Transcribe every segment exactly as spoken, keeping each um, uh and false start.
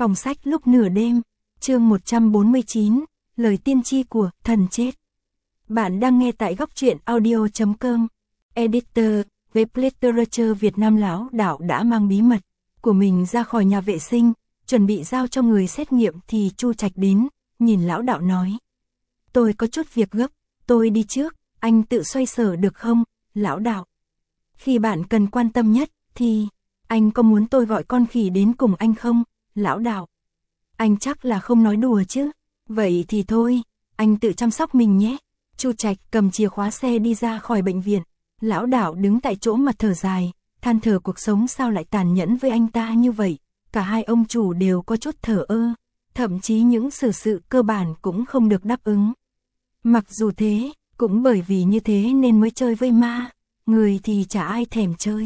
Phòng sách lúc nửa đêm, chương một trăm bốn mươi chín, lời tiên tri của thần chết. Bạn đang nghe tại góc truyện audio chấm com. Editor, web literature Việt Nam. Lão đạo đã mang bí mật của mình ra khỏi nhà vệ sinh, chuẩn bị giao cho người xét nghiệm thì Chu Trạch đến, nhìn lão đạo nói. Tôi có chút việc gấp, tôi đi trước, anh tự xoay sở được không, lão đạo? Khi bạn cần quan tâm nhất, thì, anh có muốn tôi gọi con khỉ đến cùng anh không, lão đạo? Anh chắc là không nói đùa chứ, vậy thì thôi, anh tự chăm sóc mình nhé. Chu Trạch cầm chìa khóa xe đi ra khỏi bệnh viện, lão đạo đứng tại chỗ mà thở dài, than thở cuộc sống sao lại tàn nhẫn với anh ta như vậy. Cả hai ông chủ đều có chút thờ ơ, thậm chí những sự sự cơ bản cũng không được đáp ứng. Mặc dù thế, cũng bởi vì như thế nên mới chơi với ma, người thì chả ai thèm chơi.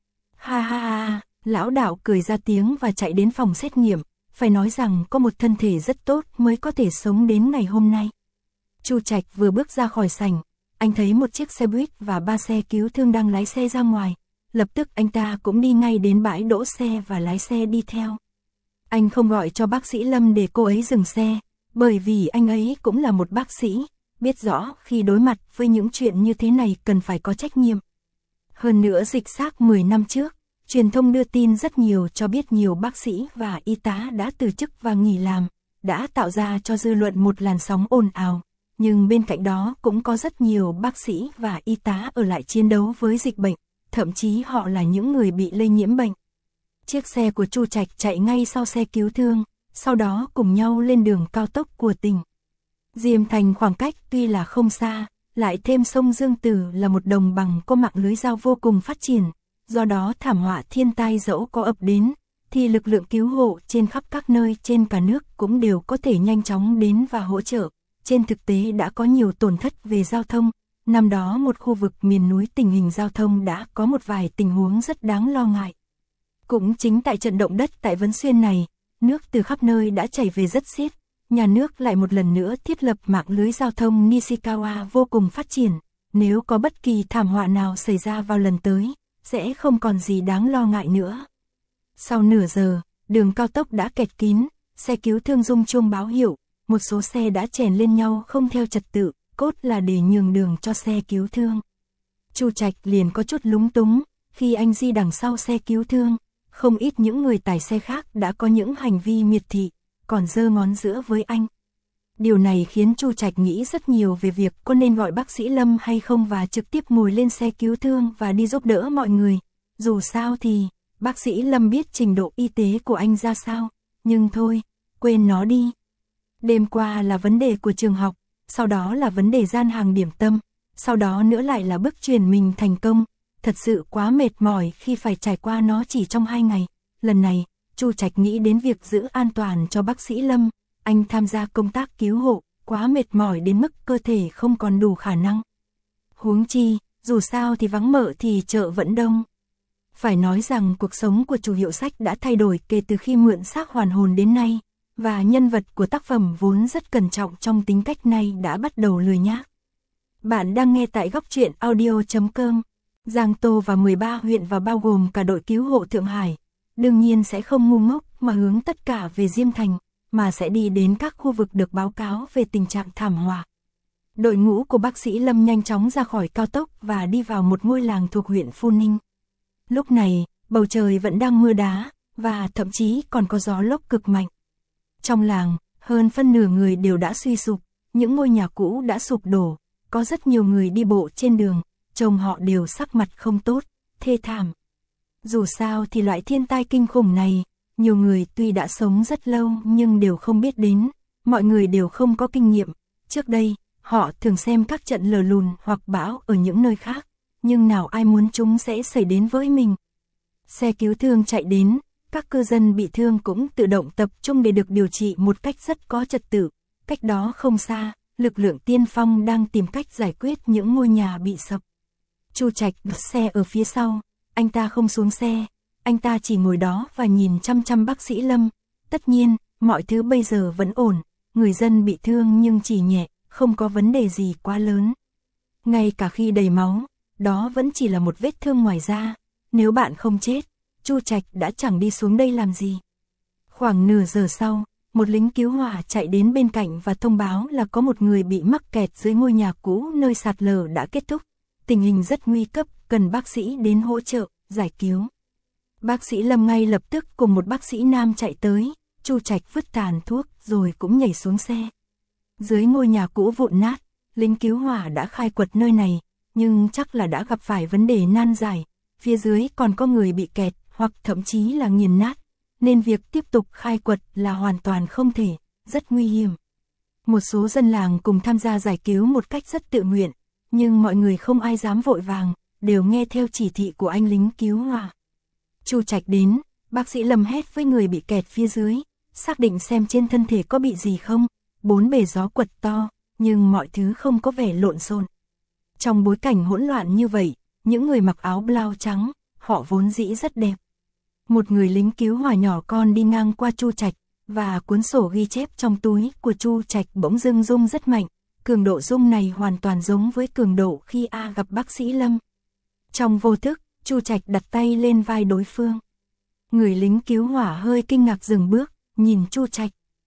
Ha ha ha, lão đạo cười ra tiếng và chạy đến phòng xét nghiệm, phải nói rằng có một thân thể rất tốt mới có thể sống đến ngày hôm nay. Chu Trạch vừa bước ra khỏi sảnh, anh thấy một chiếc xe buýt và ba xe cứu thương đang lái xe ra ngoài, lập tức anh ta cũng đi ngay đến bãi đỗ xe và lái xe đi theo. Anh không gọi cho bác sĩ Lâm để cô ấy dừng xe, bởi vì anh ấy cũng là một bác sĩ, biết rõ khi đối mặt với những chuyện như thế này cần phải có trách nhiệm. Hơn nữa dịch xác mười năm trước, truyền thông đưa tin rất nhiều cho biết nhiều bác sĩ và y tá đã từ chức và nghỉ làm, đã tạo ra cho dư luận một làn sóng ồn ào. Nhưng bên cạnh đó cũng có rất nhiều bác sĩ và y tá ở lại chiến đấu với dịch bệnh, thậm chí họ là những người bị lây nhiễm bệnh. Chiếc xe của Chu Trạch chạy ngay sau xe cứu thương, sau đó cùng nhau lên đường cao tốc của tỉnh Diêm Thành. Khoảng cách tuy là không xa, lại thêm sông Dương Tử là một đồng bằng có mạng lưới giao vô cùng phát triển, do đó thảm họa thiên tai dẫu có ập đến, thì lực lượng cứu hộ trên khắp các nơi trên cả nước cũng đều có thể nhanh chóng đến và hỗ trợ. Trên thực tế đã có nhiều tổn thất về giao thông, năm đó một khu vực miền núi tình hình giao thông đã có một vài tình huống rất đáng lo ngại. Cũng chính tại trận động đất tại Vân Xuyên này, nước từ khắp nơi đã chảy về rất xiết, nhà nước lại một lần nữa thiết lập mạng lưới giao thông Nishikawa vô cùng phát triển, nếu có bất kỳ thảm họa nào xảy ra vào lần tới, sẽ không còn gì đáng lo ngại nữa. Sau nửa giờ, đường cao tốc đã kẹt kín, xe cứu thương rung chuông báo hiệu, một số xe đã chèn lên nhau không theo trật tự, cốt là để nhường đường cho xe cứu thương. Chu Trạch liền có chút lúng túng, khi anh di đằng sau xe cứu thương, không ít những người tài xe khác đã có những hành vi miệt thị, còn giơ ngón giữa với anh. Điều này khiến Chu Trạch nghĩ rất nhiều về việc có nên gọi bác sĩ Lâm hay không và trực tiếp ngồi lên xe cứu thương và đi giúp đỡ mọi người. Dù sao thì, bác sĩ Lâm biết trình độ y tế của anh ra sao, nhưng thôi, quên nó đi. Đêm qua là vấn đề của trường học, sau đó là vấn đề gian hàng điểm tâm, sau đó nữa lại là bước chuyển mình thành công. Thật sự quá mệt mỏi khi phải trải qua nó chỉ trong hai ngày. Lần này, Chu Trạch nghĩ đến việc giữ an toàn cho bác sĩ Lâm. Anh tham gia công tác cứu hộ, quá mệt mỏi đến mức cơ thể không còn đủ khả năng. Huống chi, dù sao thì vắng mợ thì chợ vẫn đông. Phải nói rằng cuộc sống của chủ hiệu sách đã thay đổi kể từ khi mượn xác hoàn hồn đến nay, và nhân vật của tác phẩm vốn rất cẩn trọng trong tính cách này đã bắt đầu lười nhác. Bạn đang nghe tại góc truyện audio chấm com. Giang Tô và mười ba huyện và bao gồm cả đội cứu hộ Thượng Hải, đương nhiên sẽ không ngu ngốc mà hướng tất cả về Diêm Thành, mà sẽ đi đến các khu vực được báo cáo về tình trạng thảm họa. Đội ngũ của bác sĩ Lâm nhanh chóng ra khỏi cao tốc và đi vào một ngôi làng thuộc huyện Phu Ninh. Lúc này, bầu trời vẫn đang mưa đá, và thậm chí còn có gió lốc cực mạnh. Trong làng, hơn phân nửa người đều đã suy sụp, những ngôi nhà cũ đã sụp đổ, có rất nhiều người đi bộ trên đường, trông họ đều sắc mặt không tốt, thê thảm. Dù sao thì loại thiên tai kinh khủng này, nhiều người tuy đã sống rất lâu nhưng đều không biết đến, mọi người đều không có kinh nghiệm. Trước đây, họ thường xem các trận lở lùn hoặc bão ở những nơi khác, nhưng nào ai muốn chúng sẽ xảy đến với mình. Xe cứu thương chạy đến, các cư dân bị thương cũng tự động tập trung để được điều trị một cách rất có trật tự. Cách đó không xa, lực lượng tiên phong đang tìm cách giải quyết những ngôi nhà bị sập. Chu Trạch đốt xe ở phía sau, anh ta không xuống xe, anh ta chỉ ngồi đó và nhìn chăm chăm bác sĩ Lâm. Tất nhiên, mọi thứ bây giờ vẫn ổn, người dân bị thương nhưng chỉ nhẹ, không có vấn đề gì quá lớn. Ngay cả khi đầy máu, đó vẫn chỉ là một vết thương ngoài da, nếu bạn không chết, Chu Trạch đã chẳng đi xuống đây làm gì. Khoảng nửa giờ sau, một lính cứu hỏa chạy đến bên cạnh và thông báo là có một người bị mắc kẹt dưới ngôi nhà cũ nơi sạt lở đã kết thúc. Tình hình rất nguy cấp, cần bác sĩ đến hỗ trợ, giải cứu. Bác sĩ Lâm ngay lập tức cùng một bác sĩ nam chạy tới, Chu Trạch vứt tàn thuốc rồi cũng nhảy xuống xe. Dưới ngôi nhà cũ vụn nát, lính cứu hỏa đã khai quật nơi này, nhưng chắc là đã gặp phải vấn đề nan giải, phía dưới còn có người bị kẹt hoặc thậm chí là nghiền nát, nên việc tiếp tục khai quật là hoàn toàn không thể, rất nguy hiểm. Một số dân làng cùng tham gia giải cứu một cách rất tự nguyện, nhưng mọi người không ai dám vội vàng, đều nghe theo chỉ thị của anh lính cứu hỏa. Chu Trạch đến, bác sĩ Lâm hét với người bị kẹt phía dưới, xác định xem trên thân thể có bị gì không, bốn bề gió quật to, nhưng mọi thứ không có vẻ lộn xộn. Trong bối cảnh hỗn loạn như vậy, những người mặc áo blau trắng, họ vốn dĩ rất đẹp. Một người lính cứu hỏa nhỏ con đi ngang qua Chu Trạch, và cuốn sổ ghi chép trong túi của Chu Trạch bỗng dưng rung rất mạnh, cường độ rung này hoàn toàn giống với cường độ khi A gặp bác sĩ Lâm. Trong vô thức, Chu Trạch đặt tay lên vai đối phương. Người lính cứu hỏa hơi kinh ngạc dừng bước, nhìn Chu Trạch.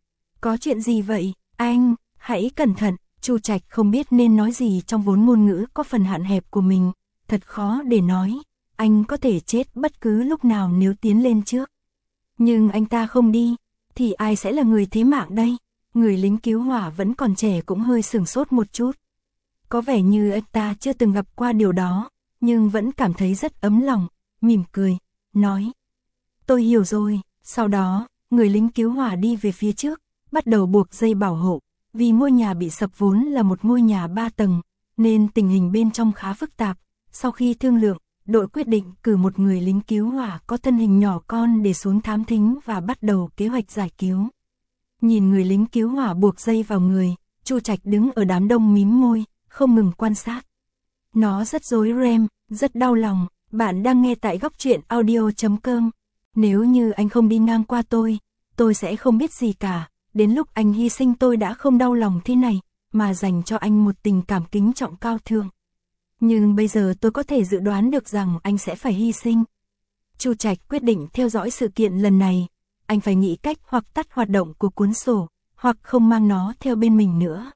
Có chuyện gì vậy, anh, hãy cẩn thận. Chu Trạch không biết nên nói gì trong vốn ngôn ngữ có phần hạn hẹp của mình, thật khó để nói, anh có thể chết bất cứ lúc nào nếu tiến lên trước. Nhưng anh ta không đi, thì ai sẽ là người thế mạng đây? Người lính cứu hỏa vẫn còn trẻ cũng hơi sửng sốt một chút. Có vẻ như anh ta chưa từng gặp qua điều đó, nhưng vẫn cảm thấy rất ấm lòng, mỉm cười, nói. Tôi hiểu rồi, sau đó, người lính cứu hỏa đi về phía trước, bắt đầu buộc dây bảo hộ. Vì ngôi nhà bị sập vốn là một ngôi nhà ba tầng, nên tình hình bên trong khá phức tạp. Sau khi thương lượng, đội quyết định cử một người lính cứu hỏa có thân hình nhỏ con để xuống thám thính và bắt đầu kế hoạch giải cứu. Nhìn người lính cứu hỏa buộc dây vào người, Chu Trạch đứng ở đám đông mím môi, không ngừng quan sát. Nó rất rối ren, rất đau lòng. Bạn đang nghe tại góc truyện audio chấm com. Nếu như anh không đi ngang qua tôi, tôi sẽ không biết gì cả. Đến lúc anh hy sinh tôi đã không đau lòng thế này, mà dành cho anh một tình cảm kính trọng cao thượng. Nhưng bây giờ tôi có thể dự đoán được rằng anh sẽ phải hy sinh. Chu Trạch quyết định theo dõi sự kiện lần này. Anh phải nghĩ cách hoặc tắt hoạt động của cuốn sổ, hoặc không mang nó theo bên mình nữa.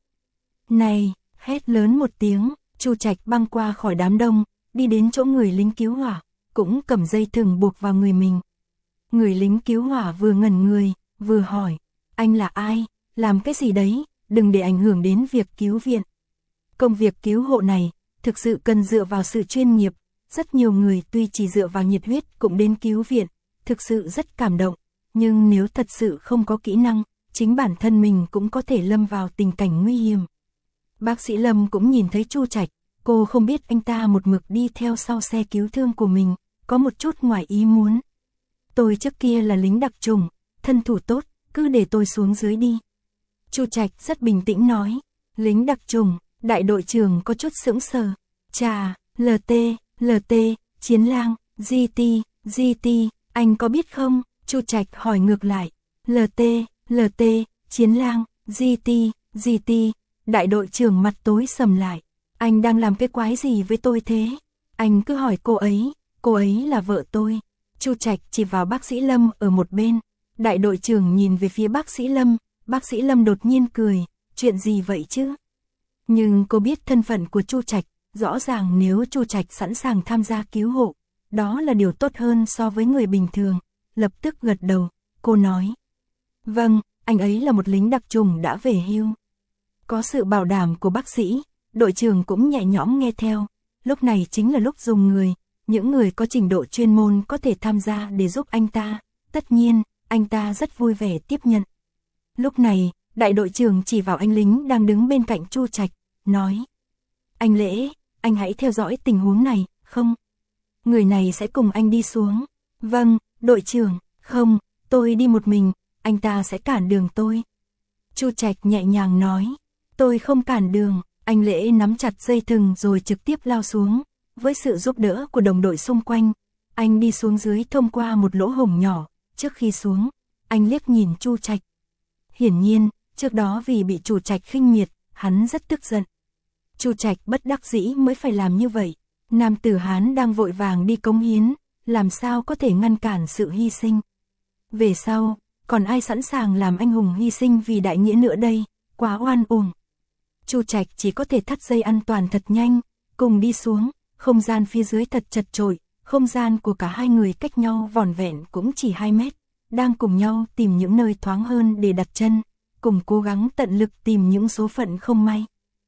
Này, hét lớn một tiếng, Chu Trạch băng qua khỏi đám đông, đi đến chỗ người lính cứu hỏa, cũng cầm dây thừng buộc vào người mình. Người lính cứu hỏa vừa ngẩn người, vừa hỏi. Anh là ai? Làm cái gì đấy? Đừng để ảnh hưởng đến việc cứu viện. Công việc cứu hộ này, thực sự cần dựa vào sự chuyên nghiệp. Rất nhiều người tuy chỉ dựa vào nhiệt huyết cũng đến cứu viện, thực sự rất cảm động. Nhưng nếu thật sự không có kỹ năng, chính bản thân mình cũng có thể lâm vào tình cảnh nguy hiểm. Bác sĩ Lâm cũng nhìn thấy Chu Trạch, cô không biết anh ta một mực đi theo sau xe cứu thương của mình, có một chút ngoài ý muốn. Tôi trước kia là lính đặc chủng, thân thủ tốt. Cứ để tôi xuống dưới đi. Chu Trạch rất bình tĩnh nói. Lính đặc chủng, đại đội trưởng có chút sững sờ. Chà, lờ tê, lờ tê, chiến lang, giê tê, giê tê, anh có biết không? Chu Trạch hỏi ngược lại. lờ tê, lờ tê, chiến lang, giê tê, giê tê, đại đội trưởng mặt tối sầm lại. Anh đang làm cái quái gì với tôi thế? Anh cứ hỏi cô ấy, cô ấy là vợ tôi. Chu Trạch chỉ vào bác sĩ Lâm ở một bên. Đại đội trưởng nhìn về phía bác sĩ Lâm, bác sĩ Lâm đột nhiên cười, chuyện gì vậy chứ? Nhưng cô biết thân phận của Chu Trạch, rõ ràng nếu Chu Trạch sẵn sàng tham gia cứu hộ, đó là điều tốt hơn so với người bình thường, lập tức gật đầu, cô nói. Vâng, anh ấy là một lính đặc chủng đã về hưu. Có sự bảo đảm của bác sĩ, đội trưởng cũng nhẹ nhõm nghe theo, lúc này chính là lúc dùng người, những người có trình độ chuyên môn có thể tham gia để giúp anh ta, tất nhiên. Anh ta rất vui vẻ tiếp nhận. Lúc này, đại đội trưởng chỉ vào anh lính đang đứng bên cạnh Chu Trạch, nói. Anh Lễ, anh hãy theo dõi tình huống này, không? Người này sẽ cùng anh đi xuống. Vâng, đội trưởng, không, tôi đi một mình, anh ta sẽ cản đường tôi. Chu Trạch nhẹ nhàng nói. Tôi không cản đường, anh Lễ nắm chặt dây thừng rồi trực tiếp lao xuống. Với sự giúp đỡ của đồng đội xung quanh, anh đi xuống dưới thông qua một lỗ hổng nhỏ. Trước khi xuống, anh liếc nhìn Chu Trạch. Hiển nhiên, trước đó vì bị Chu Trạch khinh miệt, hắn rất tức giận. Chu Trạch bất đắc dĩ mới phải làm như vậy. Nam tử Hán đang vội vàng đi cống hiến, làm sao có thể ngăn cản sự hy sinh. Về sau, còn ai sẵn sàng làm anh hùng hy sinh vì đại nghĩa nữa đây, quá oan uổng. Chu Trạch chỉ có thể thắt dây an toàn thật nhanh, cùng đi xuống, không gian phía dưới thật chật chội, không gian của cả hai người cách nhau vỏn vẹn cũng chỉ hai mét, đang cùng nhau tìm những nơi thoáng hơn để đặt chân, cùng cố gắng tận lực tìm những số phận không may.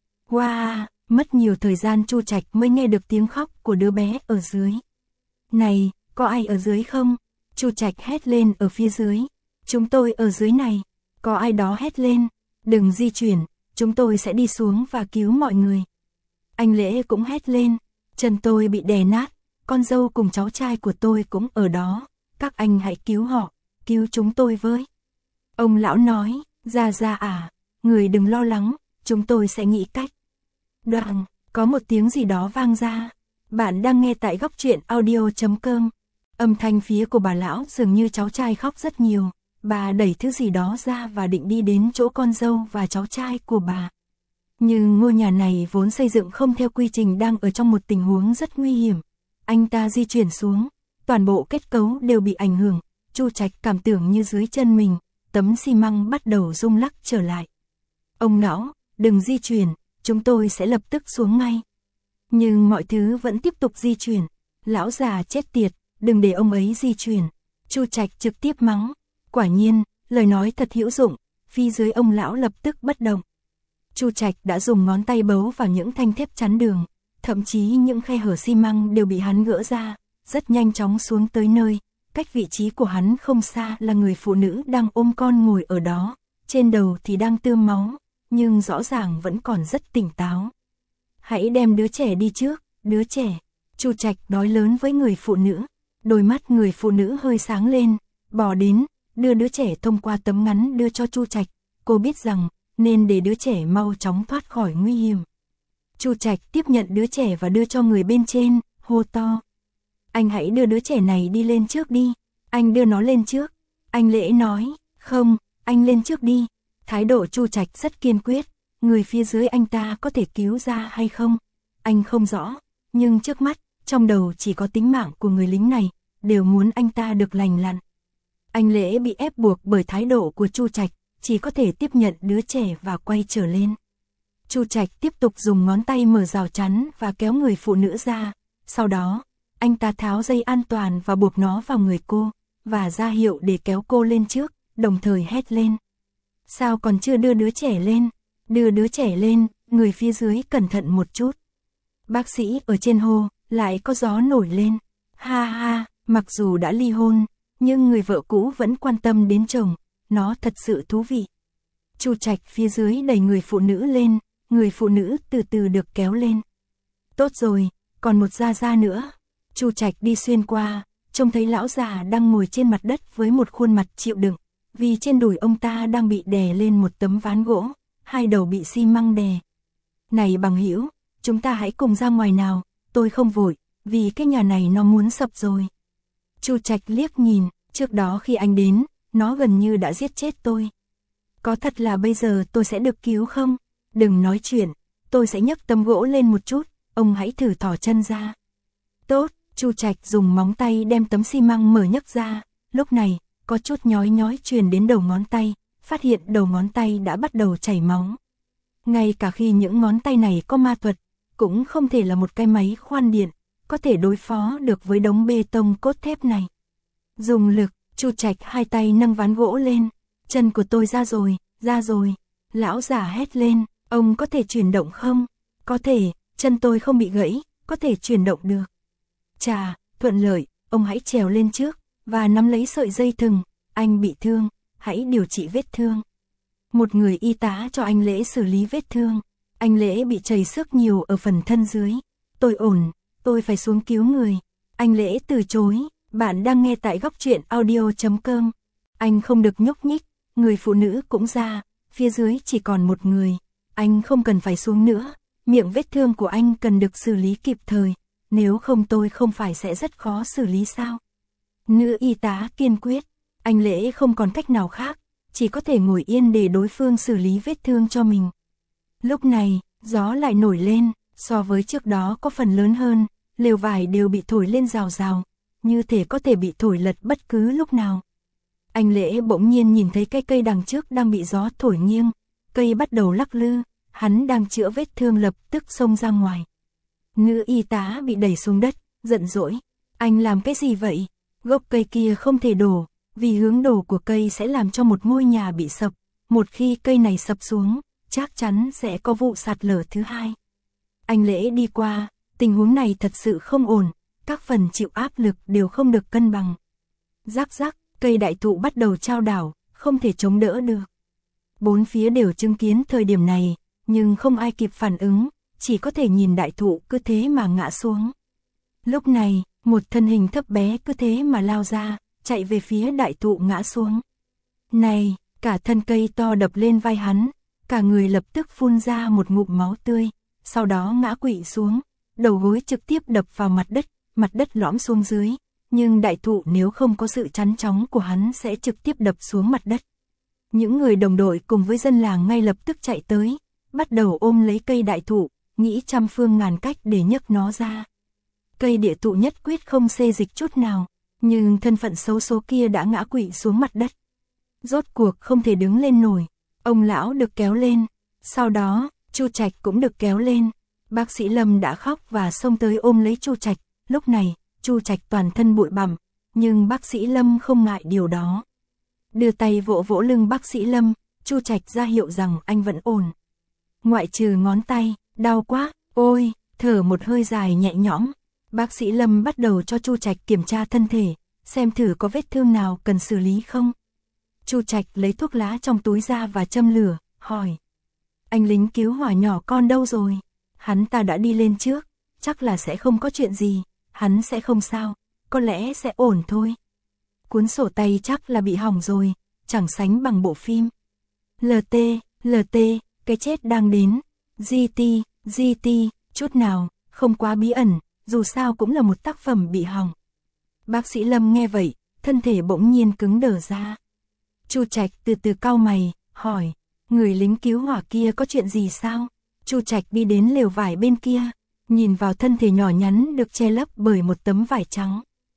Wow, mất nhiều thời gian Chu Trạch mới nghe được tiếng khóc của đứa bé ở dưới. Này, có ai ở dưới không? Chu Trạch hét lên ở phía dưới. Chúng tôi ở dưới này. Có ai đó hét lên. Đừng di chuyển, chúng tôi sẽ đi xuống và cứu mọi người. Anh Lễ cũng hét lên. Chân tôi bị đè nát, con dâu cùng cháu trai của tôi cũng ở đó. Các anh hãy cứu họ, cứu chúng tôi với. Ông lão nói, Gia Gia à, người đừng lo lắng, chúng tôi sẽ nghĩ cách. Đoạn, có một tiếng gì đó vang ra. Bạn đang nghe tại góc truyện audio chấm com. Âm thanh phía của bà lão dường như cháu trai khóc rất nhiều. Bà đẩy thứ gì đó ra và định đi đến chỗ con dâu và cháu trai của bà. Nhưng ngôi nhà này vốn xây dựng không theo quy trình đang ở trong một tình huống rất nguy hiểm. Anh ta di chuyển xuống, toàn bộ kết cấu đều bị ảnh hưởng. Chu Trạch cảm tưởng như dưới chân mình, tấm xi măng bắt đầu rung lắc trở lại. Ông lão, đừng di chuyển, chúng tôi sẽ lập tức xuống ngay. Nhưng mọi thứ vẫn tiếp tục di chuyển. Lão già chết tiệt, đừng để ông ấy di chuyển. Chu Trạch trực tiếp mắng. Quả nhiên, lời nói thật hữu dụng, phía dưới ông lão lập tức bất động. Chu Trạch đã dùng ngón tay bấu vào những thanh thép chắn đường, thậm chí những khe hở xi măng đều bị hắn gỡ ra, rất nhanh chóng xuống tới nơi. Cách vị trí của hắn không xa là người phụ nữ đang ôm con ngồi ở đó, trên đầu thì đang tươm máu, nhưng rõ ràng vẫn còn rất tỉnh táo. Hãy đem đứa trẻ đi trước, đứa trẻ. Chu Trạch nói lớn với người phụ nữ. Đôi mắt người phụ nữ hơi sáng lên, bò đến, đưa đứa trẻ thông qua tấm ngắn đưa cho Chu Trạch. Cô biết rằng, nên để đứa trẻ mau chóng thoát khỏi nguy hiểm. Chu Trạch tiếp nhận đứa trẻ và đưa cho người bên trên, hô to. Anh hãy đưa đứa trẻ này đi lên trước đi. Anh đưa nó lên trước. Anh Lễ nói, không, anh lên trước đi. Thái độ Chu Trạch rất kiên quyết. Người phía dưới anh ta có thể cứu ra hay không? Anh không rõ, nhưng trước mắt, trong đầu chỉ có tính mạng của người lính này, đều muốn anh ta được lành lặn. Anh Lễ bị ép buộc bởi thái độ của Chu Trạch, chỉ có thể tiếp nhận đứa trẻ và quay trở lên. Chu Trạch tiếp tục dùng ngón tay mở rào chắn và kéo người phụ nữ ra. Sau đó, anh ta tháo dây an toàn và buộc nó vào người cô, và ra hiệu để kéo cô lên trước, đồng thời hét lên. Sao còn chưa đưa đứa trẻ lên? Đưa đứa trẻ lên, người phía dưới cẩn thận một chút. Bác sĩ ở trên hô, lại có gió nổi lên. Ha ha, mặc dù đã ly hôn, nhưng người vợ cũ vẫn quan tâm đến chồng, nó thật sự thú vị. Chu Trạch phía dưới đẩy người phụ nữ lên, người phụ nữ từ từ được kéo lên. Tốt rồi, còn một Gia Gia nữa. Chu Trạch đi xuyên qua, trông thấy lão già đang ngồi trên mặt đất với một khuôn mặt chịu đựng, vì trên đùi ông ta đang bị đè lên một tấm ván gỗ, hai đầu bị xi măng đè. Này bằng hữu, chúng ta hãy cùng ra ngoài nào, tôi không vội, vì cái nhà này nó muốn sập rồi. Chu Trạch liếc nhìn, trước đó khi anh đến, nó gần như đã giết chết tôi. Có thật là bây giờ tôi sẽ được cứu không? Đừng nói chuyện, tôi sẽ nhấc tấm gỗ lên một chút, ông hãy thử thỏ chân ra. Tốt, Chu Trạch dùng móng tay đem tấm xi măng mở nhấc ra, lúc này, có chút nhói nhói truyền đến đầu ngón tay, phát hiện đầu ngón tay đã bắt đầu chảy máu. Ngay cả khi những ngón tay này có ma thuật, cũng không thể là một cái máy khoan điện, có thể đối phó được với đống bê tông cốt thép này. Dùng lực, Chu Trạch hai tay nâng ván gỗ lên, chân của tôi ra rồi, ra rồi. Lão già hét lên, ông có thể chuyển động không? Có thể, chân tôi không bị gãy, có thể chuyển động được. Chà, thuận lợi, ông hãy trèo lên trước, và nắm lấy sợi dây thừng, anh bị thương, hãy điều trị vết thương. Một người y tá cho anh Lễ xử lý vết thương, anh Lễ bị chảy xước nhiều ở phần thân dưới. Tôi ổn, tôi phải xuống cứu người. Anh Lễ từ chối, bạn đang nghe tại góc truyện audio chấm com. Anh không được nhúc nhích, người phụ nữ cũng ra, phía dưới chỉ còn một người. Anh không cần phải xuống nữa, miệng vết thương của anh cần được xử lý kịp thời, nếu không tôi không phải sẽ rất khó xử lý sao? Nữ y tá kiên quyết, anh Lễ không còn cách nào khác, chỉ có thể ngồi yên để đối phương xử lý vết thương cho mình. Lúc này, gió lại nổi lên, so với trước đó có phần lớn hơn, lều vải đều bị thổi lên rào rào, như thể có thể bị thổi lật bất cứ lúc nào. Anh Lễ bỗng nhiên nhìn thấy cái cây đằng trước đang bị gió thổi nghiêng, cây bắt đầu lắc lư, hắn đang chữa vết thương lập tức xông ra ngoài. Nữ y tá bị đẩy xuống đất, giận dỗi, anh làm cái gì vậy? Gốc cây kia không thể đổ, vì hướng đổ của cây sẽ làm cho một ngôi nhà bị sập, một khi cây này sập xuống, chắc chắn sẽ có vụ sạt lở thứ hai. Anh Lễ đi qua, tình huống này thật sự không ổn, các phần chịu áp lực đều không được cân bằng. Rắc rắc, cây đại thụ bắt đầu chao đảo, không thể chống đỡ được. Bốn phía đều chứng kiến thời điểm này, nhưng không ai kịp phản ứng, chỉ có thể nhìn đại thụ cứ thế mà ngã xuống. Lúc này, một thân hình thấp bé cứ thế mà lao ra, chạy về phía đại thụ ngã xuống. Này, cả thân cây to đập lên vai hắn, cả người lập tức phun ra một ngụm máu tươi, sau đó ngã quỵ xuống, đầu gối trực tiếp đập vào mặt đất, mặt đất lõm xuống dưới, nhưng đại thụ nếu không có sự chắn chóng của hắn sẽ trực tiếp đập xuống mặt đất. Những người đồng đội cùng với dân làng ngay lập tức chạy tới, bắt đầu ôm lấy cây đại thụ, nghĩ trăm phương ngàn cách để nhấc nó ra. Cây địa thụ nhất quyết không xê dịch chút nào, nhưng thân phận xấu số kia đã ngã quỵ xuống mặt đất. Rốt cuộc không thể đứng lên nổi, ông lão được kéo lên, sau đó, Chu Trạch cũng được kéo lên. Bác sĩ Lâm đã khóc và xông tới ôm lấy Chu Trạch, lúc này, Chu Trạch toàn thân bụi bặm, nhưng bác sĩ Lâm không ngại điều đó. Đưa tay vỗ vỗ lưng bác sĩ Lâm, Chu Trạch ra hiệu rằng anh vẫn ổn. Ngoại trừ ngón tay, đau quá, ôi, thở một hơi dài nhẹ nhõm. Bác sĩ Lâm bắt đầu cho Chu Trạch kiểm tra thân thể, xem thử có vết thương nào cần xử lý không. Chu Trạch lấy thuốc lá trong túi ra và châm lửa, hỏi. Anh lính cứu hỏa nhỏ con đâu rồi? Hắn ta đã đi lên trước, chắc là sẽ không có chuyện gì, hắn sẽ không sao, có lẽ sẽ ổn thôi. Cuốn sổ tay chắc là bị hỏng rồi, chẳng sánh bằng bộ phim. lờ tê, lờ tê, cái chết đang đến. giê tê, giê tê, chút nào, không quá bí ẩn, dù sao cũng là một tác phẩm bị hỏng. Bác sĩ Lâm nghe vậy, thân thể bỗng nhiên cứng đờ ra. Chu Trạch từ từ cau mày, hỏi, người lính cứu hỏa kia có chuyện gì sao? Chu Trạch đi đến lều vải bên kia, nhìn vào thân thể nhỏ nhắn được che lấp bởi một tấm vải trắng.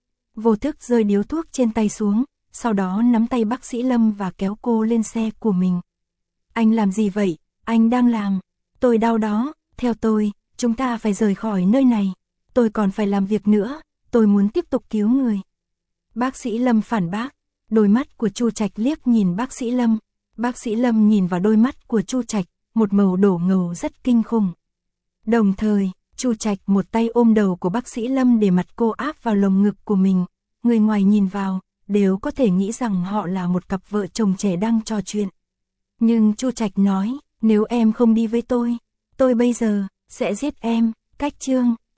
Vô thức rơi điếu thuốc trên tay xuống, sau đó nắm tay bác sĩ Lâm và kéo cô lên xe của mình. Anh làm gì vậy? Anh đang làm. Tôi đau đó, theo tôi, chúng ta phải rời khỏi nơi này. Tôi còn phải làm việc nữa, tôi muốn tiếp tục cứu người. Bác sĩ Lâm phản bác, đôi mắt của Chu Trạch liếc nhìn bác sĩ Lâm. Bác sĩ Lâm nhìn vào đôi mắt của Chu Trạch, một màu đổ ngầu rất kinh khủng. Đồng thời, Chu Trạch một tay ôm đầu của bác sĩ Lâm để mặt cô áp vào lồng ngực của mình. Người ngoài nhìn vào, đều có thể nghĩ rằng họ là một cặp vợ chồng trẻ đang trò chuyện. Nhưng Chu Trạch nói, nếu em không đi với tôi, tôi bây giờ sẽ giết em. Cách chương